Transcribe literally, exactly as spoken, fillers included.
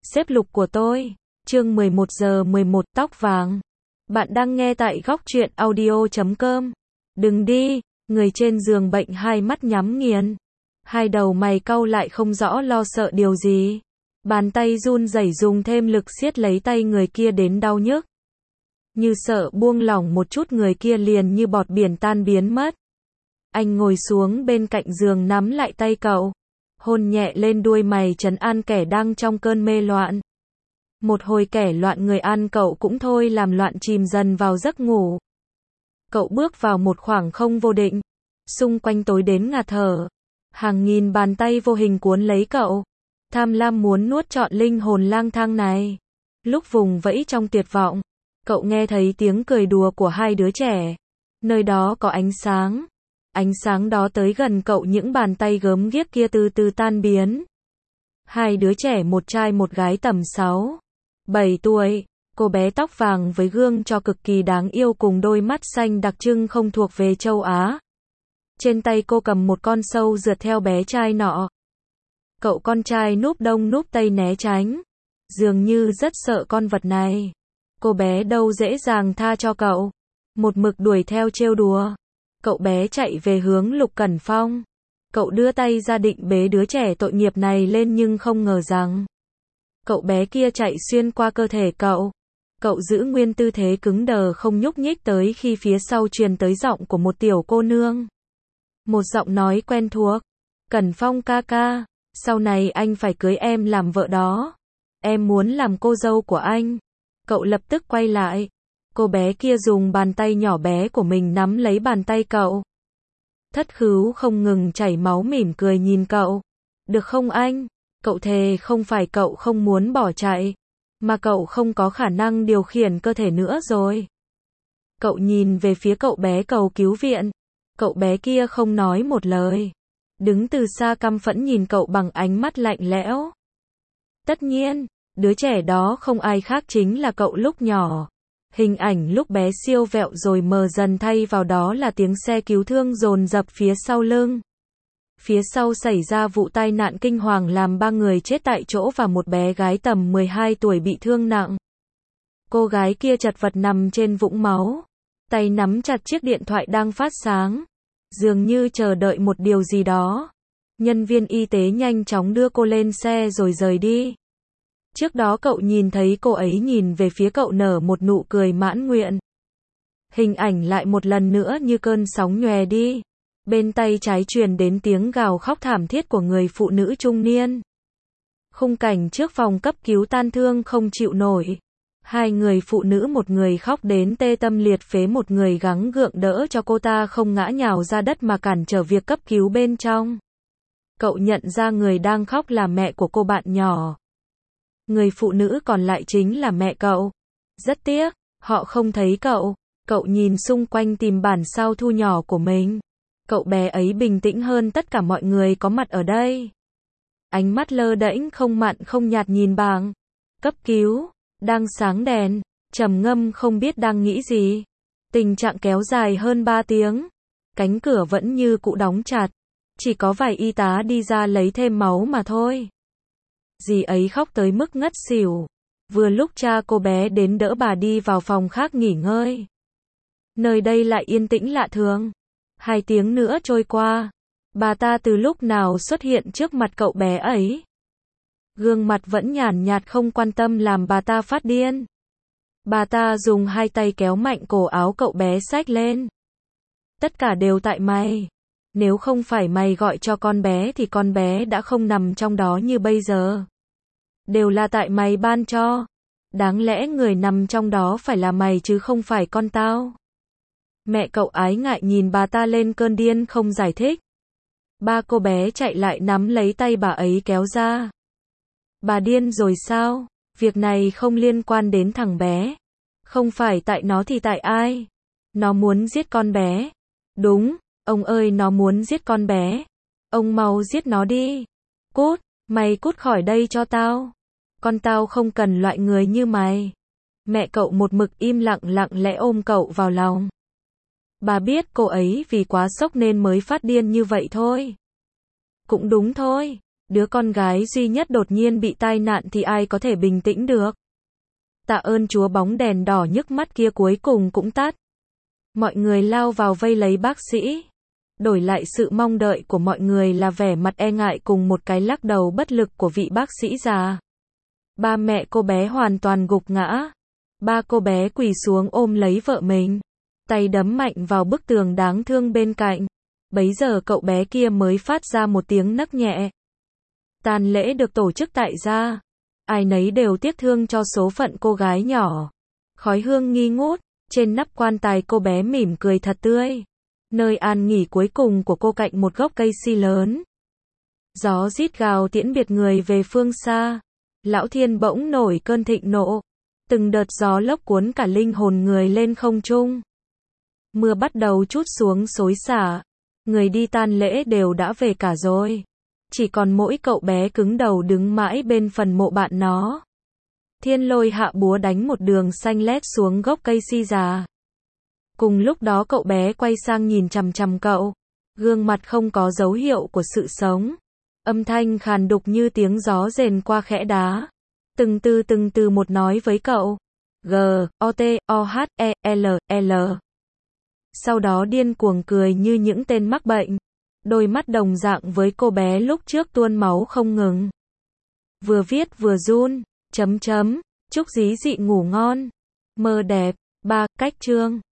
Xếp lục của tôi. Chương mười một giờ mười một tóc vàng. Bạn đang nghe tại góc truyện audio chấm com. Đừng đi, người trên giường bệnh hai mắt nhắm nghiền. Hai đầu mày cau lại không rõ lo sợ điều gì. Bàn tay run rẩy dùng thêm lực siết lấy tay người kia đến đau nhức. Như sợ buông lỏng một chút người kia liền như bọt biển tan biến mất. Anh ngồi xuống bên cạnh giường nắm lại tay cậu. Hôn nhẹ lên đuôi mày trấn an kẻ đang trong cơn mê loạn. Một hồi kẻ loạn người an cậu cũng thôi làm loạn chìm dần vào giấc ngủ. Cậu bước vào một khoảng không vô định. Xung quanh tối đến ngạt thở. Hàng nghìn bàn tay vô hình cuốn lấy cậu. Tham lam muốn nuốt trọn linh hồn lang thang này. Lúc vùng vẫy trong tuyệt vọng, cậu nghe thấy tiếng cười đùa của hai đứa trẻ. Nơi đó có ánh sáng. Ánh sáng đó tới gần cậu, những bàn tay gớm ghiếc kia từ từ tan biến. Hai đứa trẻ, một trai một gái tầm sáu, bảy tuổi, cô bé tóc vàng với gương trò cực kỳ đáng yêu cùng đôi mắt xanh đặc trưng không thuộc về châu Á. Trên tay cô cầm một con sâu rượt theo bé trai nọ. Cậu con trai núp đông núp tây né tránh, dường như rất sợ con vật này. Cô bé đâu dễ dàng tha cho cậu, một mực đuổi theo trêu đùa. Cậu bé chạy về hướng Lục Cẩn Phong. Cậu đưa tay ra định bế đứa trẻ tội nghiệp này lên nhưng không ngờ rằng cậu bé kia chạy xuyên qua cơ thể cậu. Cậu giữ nguyên tư thế cứng đờ không nhúc nhích tới khi phía sau truyền tới giọng của một tiểu cô nương. Một giọng nói quen thuộc. Cẩn Phong ca ca, sau này anh phải cưới em làm vợ đó. Em muốn làm cô dâu của anh. Cậu lập tức quay lại. Cô bé kia dùng bàn tay nhỏ bé của mình nắm lấy bàn tay cậu. Thất khứu không ngừng chảy máu mỉm cười nhìn cậu. Được không anh? Cậu thề không phải cậu không muốn bỏ chạy, mà cậu không có khả năng điều khiển cơ thể nữa rồi. Cậu nhìn về phía cậu bé cầu cứu viện. Cậu bé kia không nói một lời. Đứng từ xa căm phẫn nhìn cậu bằng ánh mắt lạnh lẽo. Tất nhiên, đứa trẻ đó không ai khác chính là cậu lúc nhỏ. Hình ảnh lúc bé siêu vẹo rồi mờ dần, thay vào đó là tiếng xe cứu thương dồn dập phía sau lưng. Phía sau xảy ra vụ tai nạn kinh hoàng làm ba người chết tại chỗ và một bé gái tầm mười hai tuổi bị thương nặng. Cô gái kia chật vật nằm trên vũng máu, tay nắm chặt chiếc điện thoại đang phát sáng, dường như chờ đợi một điều gì đó. Nhân viên y tế nhanh chóng đưa cô lên xe rồi rời đi. Trước đó cậu nhìn thấy cô ấy nhìn về phía cậu nở một nụ cười mãn nguyện. Hình ảnh lại một lần nữa như cơn sóng nhòe đi. Bên tay trái truyền đến tiếng gào khóc thảm thiết của người phụ nữ trung niên. Khung cảnh trước phòng cấp cứu tan thương không chịu nổi. Hai người phụ nữ, một người khóc đến tê tâm liệt phế, một người gắng gượng đỡ cho cô ta không ngã nhào ra đất mà cản trở việc cấp cứu bên trong. Cậu nhận ra người đang khóc là mẹ của cô bạn nhỏ. Người phụ nữ còn lại chính là mẹ cậu. Rất tiếc, họ không thấy cậu. Cậu nhìn xung quanh tìm bản sao thu nhỏ của mình. Cậu bé ấy bình tĩnh hơn tất cả mọi người có mặt ở đây. Ánh mắt lơ đễnh không mặn không nhạt nhìn bảng cấp cứu đang sáng đèn, trầm ngâm không biết đang nghĩ gì. Tình trạng kéo dài hơn ba tiếng. Cánh cửa vẫn như cũ đóng chặt. Chỉ có vài y tá đi ra lấy thêm máu mà thôi. Dì ấy khóc tới mức ngất xỉu. Vừa lúc cha cô bé đến đỡ bà đi vào phòng khác nghỉ ngơi. Nơi đây lại yên tĩnh lạ thường. Hai tiếng nữa trôi qua. Bà ta từ lúc nào xuất hiện trước mặt cậu bé ấy. Gương mặt vẫn nhàn nhạt không quan tâm làm bà ta phát điên. Bà ta dùng hai tay kéo mạnh cổ áo cậu bé xách lên. Tất cả đều tại mày. Nếu không phải mày gọi cho con bé thì con bé đã không nằm trong đó như bây giờ. Đều là tại mày ban cho. Đáng lẽ người nằm trong đó phải là mày chứ không phải con tao. Mẹ cậu ái ngại nhìn bà ta lên cơn điên không giải thích. Ba cô bé chạy lại nắm lấy tay bà ấy kéo ra. Bà điên rồi sao? Việc này không liên quan đến thằng bé. Không phải tại nó thì tại ai? Nó muốn giết con bé. Đúng, ông ơi, nó muốn giết con bé. Ông mau giết nó đi. Cút, mày cút khỏi đây cho tao. Con tao không cần loại người như mày. Mẹ cậu một mực im lặng lặng lẽ ôm cậu vào lòng. Bà biết cô ấy vì quá sốc nên mới phát điên như vậy thôi. Cũng đúng thôi. Đứa con gái duy nhất đột nhiên bị tai nạn thì ai có thể bình tĩnh được. Tạ ơn Chúa, bóng đèn đỏ nhức mắt kia cuối cùng cũng tắt. Mọi người lao vào vây lấy bác sĩ. Đổi lại sự mong đợi của mọi người là vẻ mặt e ngại cùng một cái lắc đầu bất lực của vị bác sĩ già. Ba mẹ cô bé hoàn toàn gục ngã. Ba cô bé quỳ xuống ôm lấy vợ mình. Tay đấm mạnh vào bức tường đáng thương bên cạnh. Bấy giờ cậu bé kia mới phát ra một tiếng nấc nhẹ. Tang lễ được tổ chức tại gia. Ai nấy đều tiếc thương cho số phận cô gái nhỏ. Khói hương nghi ngút. Trên nắp quan tài cô bé mỉm cười thật tươi. Nơi an nghỉ cuối cùng của cô cạnh một gốc cây si lớn. Gió rít gào tiễn biệt người về phương xa. Lão Thiên bỗng nổi cơn thịnh nộ. Từng đợt gió lốc cuốn cả linh hồn người lên không trung. Mưa bắt đầu trút xuống xối xả. Người đi tang lễ đều đã về cả rồi. Chỉ còn mỗi cậu bé cứng đầu đứng mãi bên phần mộ bạn nó. Thiên Lôi hạ búa đánh một đường xanh lét xuống gốc cây si già. Cùng lúc đó cậu bé quay sang nhìn chằm chằm cậu. Gương mặt không có dấu hiệu của sự sống. Âm thanh khàn đục như tiếng gió rền qua khẽ đá. Từng từ từng từ một nói với cậu. G, O, T, O, H, E, L, L. Sau đó điên cuồng cười như những tên mắc bệnh. Đôi mắt đồng dạng với cô bé lúc trước tuôn máu không ngừng. Vừa viết vừa run. Chấm chấm. Chúc Dí Dị ngủ ngon. Mơ đẹp. Ba. Cách chương.